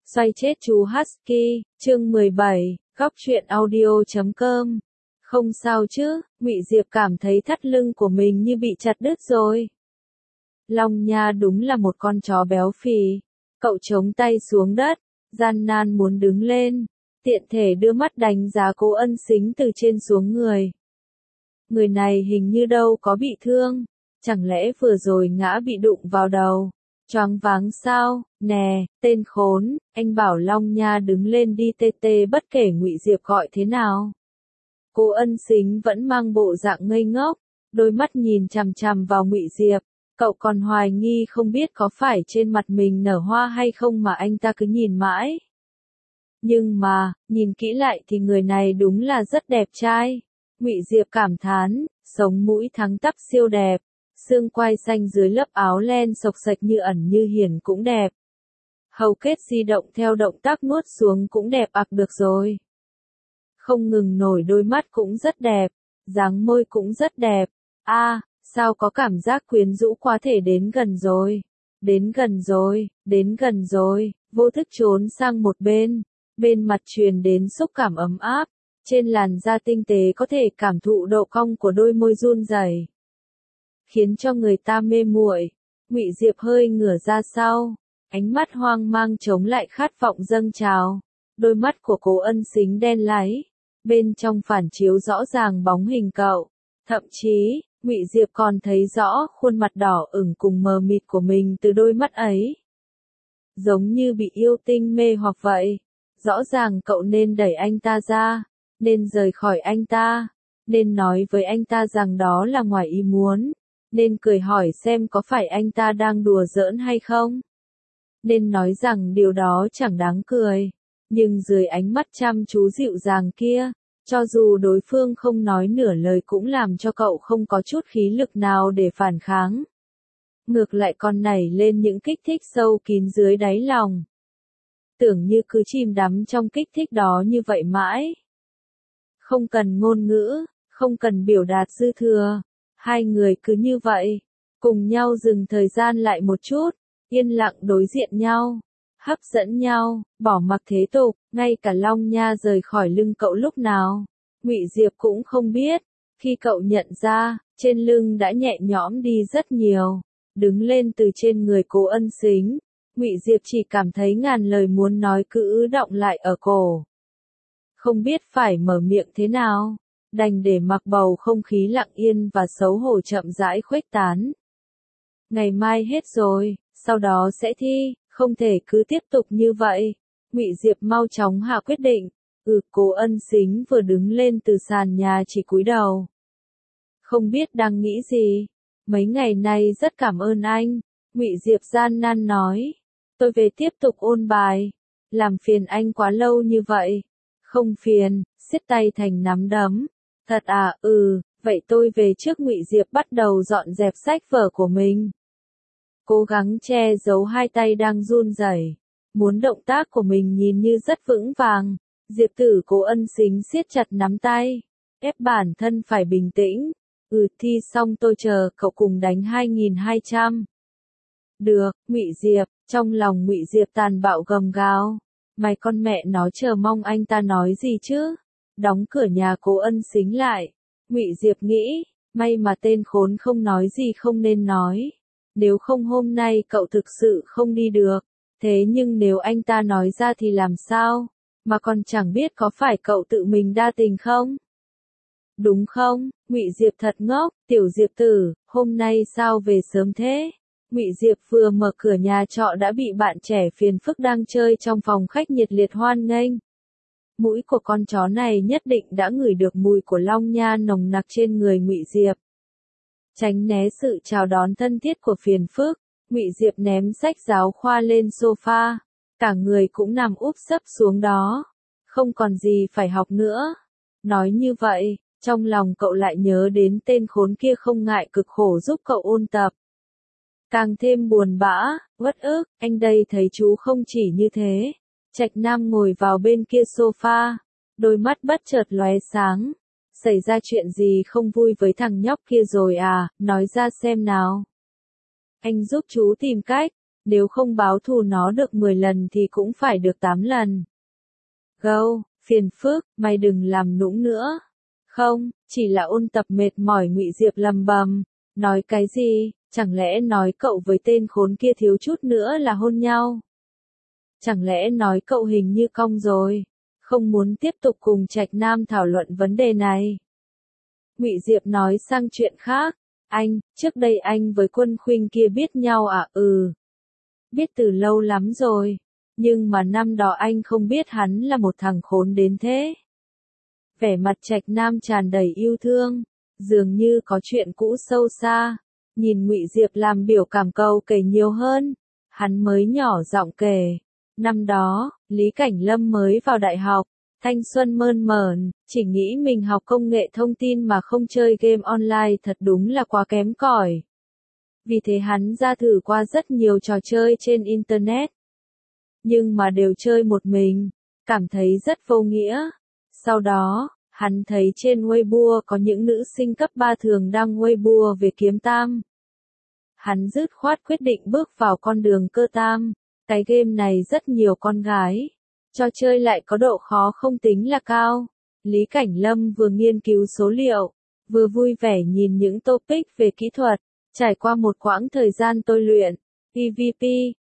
Xoay chết chú Husky, chương 17, góc truyện audio.com. Không sao chứ, Ngụy Diệp cảm thấy thắt lưng của mình như bị chặt đứt rồi. Long Nha đúng là một con chó béo phì. Cậu chống tay xuống đất, gian nan muốn đứng lên, tiện thể đưa mắt đánh giá Cố Ân Sính từ trên xuống người. Người này hình như đâu có bị thương, chẳng lẽ vừa rồi ngã bị đụng vào đầu. Choáng váng sao, nè, tên khốn, anh bảo Long Nha đứng lên đi tê tê bất kể Ngụy Diệp gọi thế nào. Cố Ân Sính vẫn mang bộ dạng ngây ngốc, đôi mắt nhìn chằm chằm vào Ngụy Diệp, cậu còn hoài nghi không biết có phải trên mặt mình nở hoa hay không mà anh ta cứ nhìn mãi. Nhưng mà, nhìn kỹ lại thì người này đúng là rất đẹp trai. Ngụy Diệp cảm thán, sống mũi thẳng tắp siêu đẹp. Xương quai xanh dưới lớp áo len sộc sạch như ẩn như hiển cũng đẹp. Hầu kết di động theo động tác nuốt xuống cũng đẹp ặc được rồi. Không ngừng nổi đôi mắt cũng rất đẹp, dáng môi cũng rất đẹp. Sao có cảm giác quyến rũ quá thể đến gần rồi. Đến gần rồi, đến gần rồi, vô thức trốn sang một bên. Bên mặt truyền đến xúc cảm ấm áp. Trên làn da tinh tế có thể cảm thụ độ cong của đôi môi run rẩy, khiến cho người ta mê muội. Ngụy Diệp hơi ngửa ra sau, ánh mắt hoang mang chống lại khát vọng dâng trào. Đôi mắt của Cố Ân Sính đen láy, bên trong phản chiếu rõ ràng bóng hình cậu. Thậm chí, Ngụy Diệp còn thấy rõ khuôn mặt đỏ ửng cùng mờ mịt của mình từ đôi mắt ấy. Giống như bị yêu tinh mê hoặc vậy. Rõ ràng cậu nên đẩy anh ta ra, nên rời khỏi anh ta, nên nói với anh ta rằng đó là ngoài ý muốn. Nên cười hỏi xem có phải anh ta đang đùa giỡn hay không? Nên nói rằng điều đó chẳng đáng cười. Nhưng dưới ánh mắt chăm chú dịu dàng kia, cho dù đối phương không nói nửa lời cũng làm cho cậu không có chút khí lực nào để phản kháng. Ngược lại còn nảy lên những kích thích sâu kín dưới đáy lòng. Tưởng như cứ chìm đắm trong kích thích đó như vậy mãi. Không cần ngôn ngữ, không cần biểu đạt dư thừa. Hai người cứ như vậy, cùng nhau dừng thời gian lại một chút, yên lặng đối diện nhau, hấp dẫn nhau, bỏ mặc thế tục, ngay cả Long Nha rời khỏi lưng cậu lúc nào. Ngụy Diệp cũng không biết, khi cậu nhận ra, trên lưng đã nhẹ nhõm đi rất nhiều, đứng lên từ trên người Cố Ân Sính. Ngụy Diệp chỉ cảm thấy ngàn lời muốn nói cứ ứ đọng lại ở cổ. Không biết phải mở miệng thế nào. Đành để mặc bầu không khí lặng yên và xấu hổ chậm rãi khuếch tán. Ngày mai hết rồi, sau đó sẽ thi, không thể cứ tiếp tục như vậy. Ngụy Diệp mau chóng hạ quyết định. Cố Ân Sính vừa đứng lên từ sàn nhà chỉ cúi đầu. Không biết đang nghĩ gì. Mấy ngày nay rất cảm ơn anh. Ngụy Diệp gian nan nói. Tôi về tiếp tục ôn bài. Làm phiền anh quá lâu như vậy. Không phiền, siết tay thành nắm đấm. Thật à, vậy tôi về trước. Ngụy Diệp bắt đầu dọn dẹp sách vở của mình. Cố gắng che giấu hai tay đang run rẩy, muốn động tác của mình nhìn như rất vững vàng. Diệp Tử Cố Ân Sính siết chặt nắm tay, ép bản thân phải bình tĩnh. Thi xong tôi chờ cậu cùng đánh 2200. Được, Ngụy Diệp, trong lòng Ngụy Diệp tàn bạo gầm gào. Mày con mẹ nó chờ mong anh ta nói gì chứ? Đóng cửa nhà Cố Ân Sính lại. Ngụy Diệp nghĩ, may mà tên khốn không nói gì không nên nói. Nếu không hôm nay cậu thực sự không đi được. Thế nhưng nếu anh ta nói ra thì làm sao? Mà còn chẳng biết có phải cậu tự mình đa tình không? Đúng không? Ngụy Diệp thật ngốc. Tiểu Diệp Tử, hôm nay sao về sớm thế? Ngụy Diệp vừa mở cửa nhà trọ đã bị bạn trẻ phiền phức đang chơi trong phòng khách nhiệt liệt hoan nghênh. Mũi của con chó này nhất định đã ngửi được mùi của Long Nha nồng nặc trên người Ngụy Diệp. Tránh né sự chào đón thân thiết của phiền phức, Ngụy Diệp ném sách giáo khoa lên sofa, cả người cũng nằm úp sấp xuống đó. Không còn gì phải học nữa. Nói như vậy, trong lòng cậu lại nhớ đến tên khốn kia không ngại cực khổ giúp cậu ôn tập. Càng thêm buồn bã, uất ức, anh đây thấy chú không chỉ như thế. Trạch Nam ngồi vào bên kia sofa, đôi mắt bất chợt lóe sáng. Xảy ra chuyện gì không vui với thằng nhóc kia rồi à, nói ra xem nào. Anh giúp chú tìm cách. Nếu không báo thù nó được 10 lần thì cũng phải được 8 lần. Gâu, phiền phức, mày đừng làm nũng nữa. Không, chỉ là ôn tập mệt mỏi, Ngụy Diệp lầm bầm. Nói cái gì, chẳng lẽ nói cậu với tên khốn kia thiếu chút nữa là hôn nhau? Chẳng lẽ nói cậu hình như cong rồi, không muốn tiếp tục cùng Trạch Nam thảo luận vấn đề này? Ngụy Diệp nói sang chuyện khác. Anh, trước đây anh với Quân Khuynh kia biết nhau à? Ừ. Biết từ lâu lắm rồi. Nhưng mà năm đó anh không biết hắn là một thằng khốn đến thế. Vẻ mặt Trạch Nam tràn đầy yêu thương, dường như có chuyện cũ sâu xa. Nhìn Ngụy Diệp làm biểu cảm cầu kể nhiều hơn. Hắn mới nhỏ giọng kể. Năm đó, Lý Cảnh Lâm mới vào đại học, thanh xuân mơn mởn, chỉ nghĩ mình học công nghệ thông tin mà không chơi game online thật đúng là quá kém cỏi. Vì thế hắn ra thử qua rất nhiều trò chơi trên Internet. Nhưng mà đều chơi một mình, cảm thấy rất vô nghĩa. Sau đó, hắn thấy trên Weibo có những nữ sinh cấp 3 thường đăng Weibo về kiếm tam. Hắn dứt khoát quyết định bước vào con đường cơ tam. Cái game này rất nhiều con gái. Trò chơi lại có độ khó không tính là cao. Lý Cảnh Lâm vừa nghiên cứu số liệu, vừa vui vẻ nhìn những topic về kỹ thuật. Trải qua một quãng thời gian tôi luyện, PVP,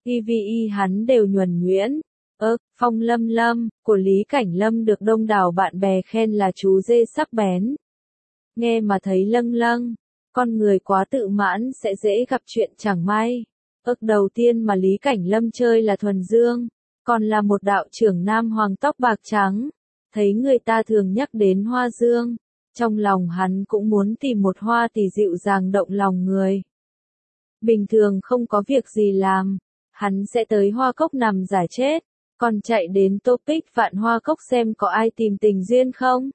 PVE hắn đều nhuần nhuyễn. Phong Lâm Lâm, của Lý Cảnh Lâm được đông đảo bạn bè khen là chú dê sắc bén. Nghe mà thấy lâng lâng, con người quá tự mãn sẽ dễ gặp chuyện chẳng may. Đầu tiên mà Lý Cảnh Lâm chơi là Thuần Dương, còn là một đạo trưởng nam hoàng tóc bạc trắng. Thấy người ta thường nhắc đến Hoa Dương, trong lòng hắn cũng muốn tìm một hoa tỷ dịu dàng động lòng người. Bình thường không có việc gì làm, hắn sẽ tới Hoa Cốc nằm giải chết, còn chạy đến topic Vạn Hoa Cốc xem có ai tìm tình duyên không.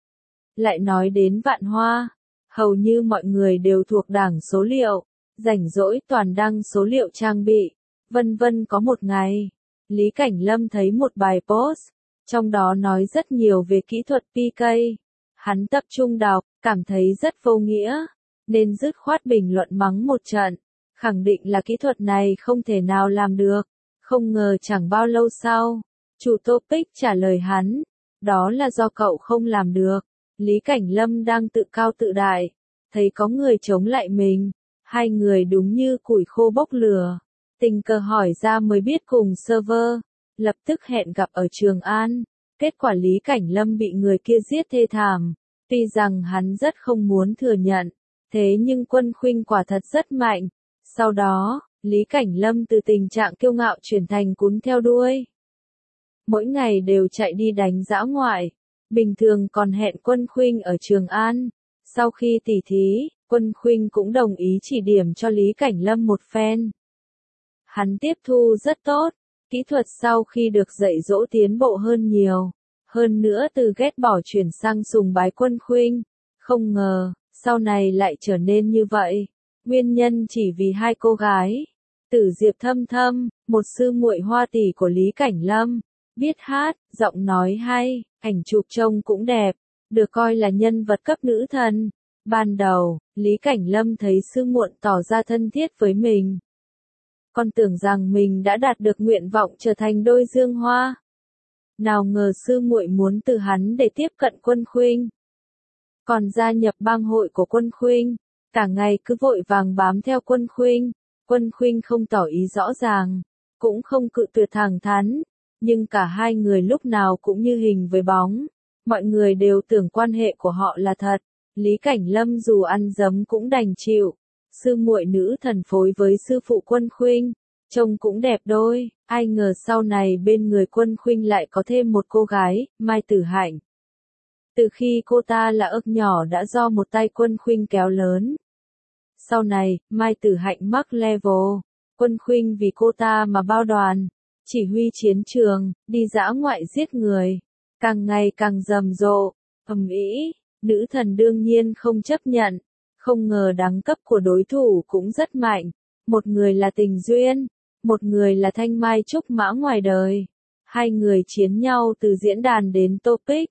Lại nói đến Vạn Hoa, hầu như mọi người đều thuộc đảng số liệu, rảnh rỗi toàn đăng số liệu trang bị, vân vân. Có một ngày, Lý Cảnh Lâm thấy một bài post, trong đó nói rất nhiều về kỹ thuật PK. Hắn tập trung đọc, cảm thấy rất vô nghĩa, nên dứt khoát bình luận mắng một trận, khẳng định là kỹ thuật này không thể nào làm được. Không ngờ chẳng bao lâu sau, chủ topic trả lời hắn, đó là do cậu không làm được. Lý Cảnh Lâm đang tự cao tự đại, thấy có người chống lại mình, hai người đúng như củi khô bốc lửa. Tình cờ hỏi ra mới biết cùng server, lập tức hẹn gặp ở Trường An. Kết quả Lý Cảnh Lâm bị người kia giết thê thảm. Tuy rằng hắn rất không muốn thừa nhận, thế nhưng Quân Khuynh quả thật rất mạnh. Sau đó, Lý Cảnh Lâm từ tình trạng kiêu ngạo chuyển thành cún theo đuôi. Mỗi ngày đều chạy đi đánh dã ngoại, bình thường còn hẹn Quân Khuynh ở Trường An. Sau khi tỉ thí, Quân Khuynh cũng đồng ý chỉ điểm cho Lý Cảnh Lâm một phen. Hắn tiếp thu rất tốt, kỹ thuật sau khi được dạy dỗ tiến bộ hơn nhiều. Hơn nữa từ ghét bỏ chuyển sang sùng bái Quân Khuynh. Không ngờ, sau này lại trở nên như vậy. Nguyên nhân chỉ vì hai cô gái. Tử Diệp Thâm Thâm, một sư muội Hoa tỷ của Lý Cảnh Lâm. Biết hát, giọng nói hay, ảnh chụp trông cũng đẹp. Được coi là nhân vật cấp nữ thần. Ban đầu, Lý Cảnh Lâm thấy sư muội tỏ ra thân thiết với mình. Còn tưởng rằng mình đã đạt được nguyện vọng trở thành đôi dương hoa. Nào ngờ sư muội muốn từ hắn để tiếp cận Quân Khuynh. Còn gia nhập bang hội của Quân Khuynh, cả ngày cứ vội vàng bám theo Quân Khuynh. Quân Khuynh không tỏ ý rõ ràng, cũng không cự tuyệt thẳng thắn, nhưng cả hai người lúc nào cũng như hình với bóng. Mọi người đều tưởng quan hệ của họ là thật. Lý Cảnh Lâm dù ăn dấm cũng đành chịu. Sư muội nữ thần phối với sư phụ Quân Khuynh, trông cũng đẹp đôi. Ai ngờ sau này bên người Quân Khuynh lại có thêm một cô gái, Mai Tử Hạnh. Từ khi cô ta là ức nhỏ đã do một tay Quân Khuynh kéo lớn. Sau này, Mai Tử Hạnh mắc level. Quân Khuynh vì cô ta mà bao đoàn, chỉ huy chiến trường, đi dã ngoại giết người. Càng ngày càng rầm rộ, ầm ĩ. Nữ thần đương nhiên không chấp nhận. Không ngờ đẳng cấp của đối thủ cũng rất mạnh. Một người là Tình Duyên, một người là Thanh Mai Trúc Mã ngoài đời. Hai người chiến nhau từ diễn đàn đến topic.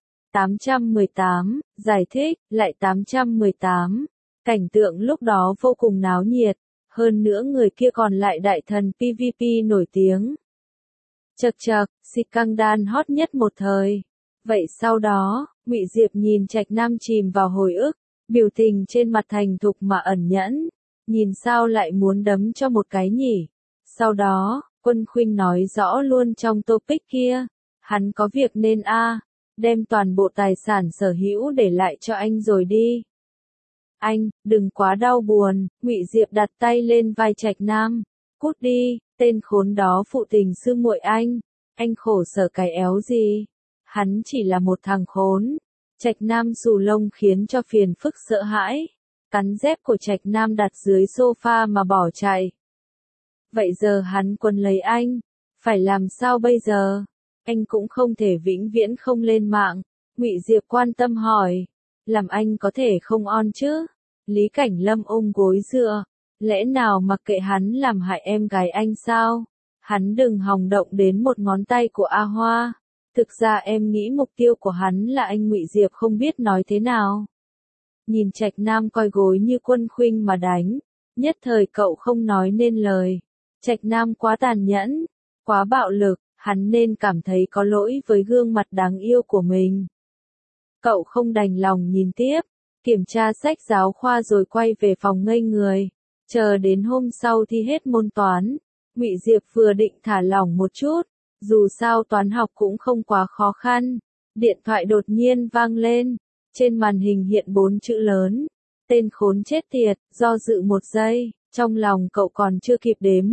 818, giải thích, lại 818. Cảnh tượng lúc đó vô cùng náo nhiệt. Hơn nữa người kia còn lại đại thần PVP nổi tiếng. Chậc chậc, scandal hot nhất một thời. Vậy sau đó, Ngụy Diệp nhìn Trạch Nam chìm vào hồi ức, biểu tình trên mặt thành thục mà ẩn nhẫn. Nhìn sao lại muốn đấm cho một cái nhỉ? Sau đó, Quân Khuynh nói rõ luôn trong topic kia. Hắn có việc nên đem toàn bộ tài sản sở hữu để lại cho anh rồi đi. Anh, đừng quá đau buồn, Ngụy Diệp đặt tay lên vai Trạch Nam. Cút đi, tên khốn đó phụ tình sư muội anh khổ sở cái éo gì? Hắn chỉ là một thằng khốn. Trạch Nam xù lông khiến cho phiền phức sợ hãi. Cắn dép của Trạch Nam đặt dưới sofa mà bỏ chạy. Vậy giờ hắn quấn lấy anh. Phải làm sao bây giờ? Anh cũng không thể vĩnh viễn không lên mạng. Ngụy Diệp quan tâm hỏi. Làm anh có thể không on chứ? Lý Cảnh Lâm ôm gối dựa. Lẽ nào mặc kệ hắn làm hại em gái anh sao? Hắn đừng hòng động đến một ngón tay của A Hoa. Thực ra em nghĩ mục tiêu của hắn là anh. Ngụy Diệp không biết nói thế nào. Nhìn Trạch Nam coi gối như Quân Khuynh mà đánh. Nhất thời cậu không nói nên lời. Trạch Nam quá tàn nhẫn, quá bạo lực, hắn nên cảm thấy có lỗi với gương mặt đáng yêu của mình. Cậu không đành lòng nhìn tiếp, kiểm tra sách giáo khoa rồi quay về phòng ngây người. Chờ đến hôm sau thi hết môn toán, Ngụy Diệp vừa định thả lỏng một chút, dù sao toán học cũng không quá khó khăn. Điện thoại đột nhiên vang lên, trên màn hình hiện 4 chữ lớn. Tên khốn chết tiệt, do dự một giây, trong lòng cậu còn chưa kịp đếm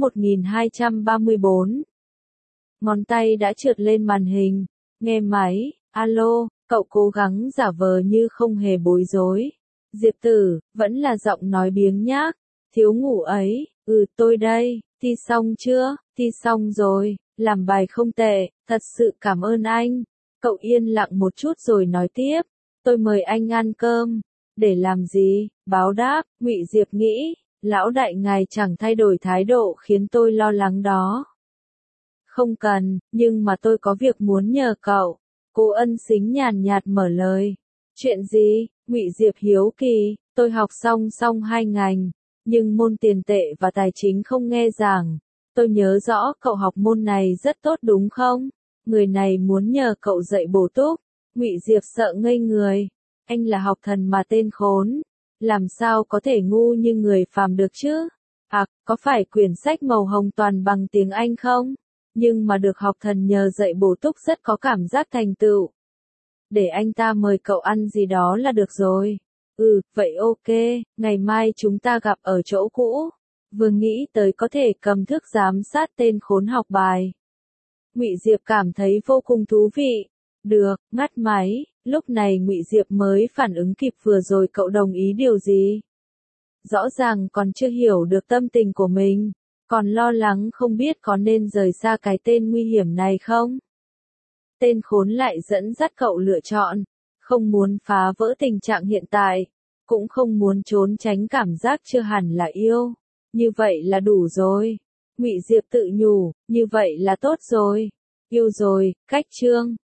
1234. Ngón tay đã trượt lên màn hình, nghe máy, alo, cậu cố gắng giả vờ như không hề bối rối. Diệp Tử, vẫn là giọng nói biếng nhác, thiếu ngủ ấy, tôi đây, thi xong chưa, thi xong rồi, làm bài không tệ, thật sự cảm ơn anh. Cậu yên lặng một chút rồi nói tiếp, tôi mời anh ăn cơm. Để làm gì? Báo đáp, Ngụy Diệp nghĩ, lão đại ngài chẳng thay đổi thái độ khiến tôi lo lắng đó. Không cần, nhưng mà tôi có việc muốn nhờ cậu. Cô Ân Sính nhàn nhạt mở lời. Chuyện gì? Ngụy Diệp hiếu kỳ, tôi học song 2 ngành, nhưng môn tiền tệ và tài chính không nghe giảng. Tôi nhớ rõ cậu học môn này rất tốt đúng không? Người này muốn nhờ cậu dạy bổ túc. Ngụy Diệp sợ ngây người. Anh là học thần mà tên khốn. Làm sao có thể ngu như người phàm được chứ? Có phải quyển sách màu hồng toàn bằng tiếng Anh không? Nhưng mà được học thần nhờ dạy bổ túc rất có cảm giác thành tựu. Để anh ta mời cậu ăn gì đó là được rồi. Vậy ok, ngày mai chúng ta gặp ở chỗ cũ. Vừa nghĩ tới có thể cầm thước giám sát tên khốn học bài. Ngụy Diệp cảm thấy vô cùng thú vị. Được, ngắt máy, lúc này Ngụy Diệp mới phản ứng kịp vừa rồi cậu đồng ý điều gì. Rõ ràng còn chưa hiểu được tâm tình của mình, còn lo lắng không biết có nên rời xa cái tên nguy hiểm này không. Tên khốn lại dẫn dắt cậu lựa chọn, không muốn phá vỡ tình trạng hiện tại, cũng không muốn trốn tránh cảm giác chưa hẳn là yêu. Như vậy là đủ rồi. Ngụy Diệp tự nhủ, như vậy là tốt rồi. Yêu rồi, cách chương.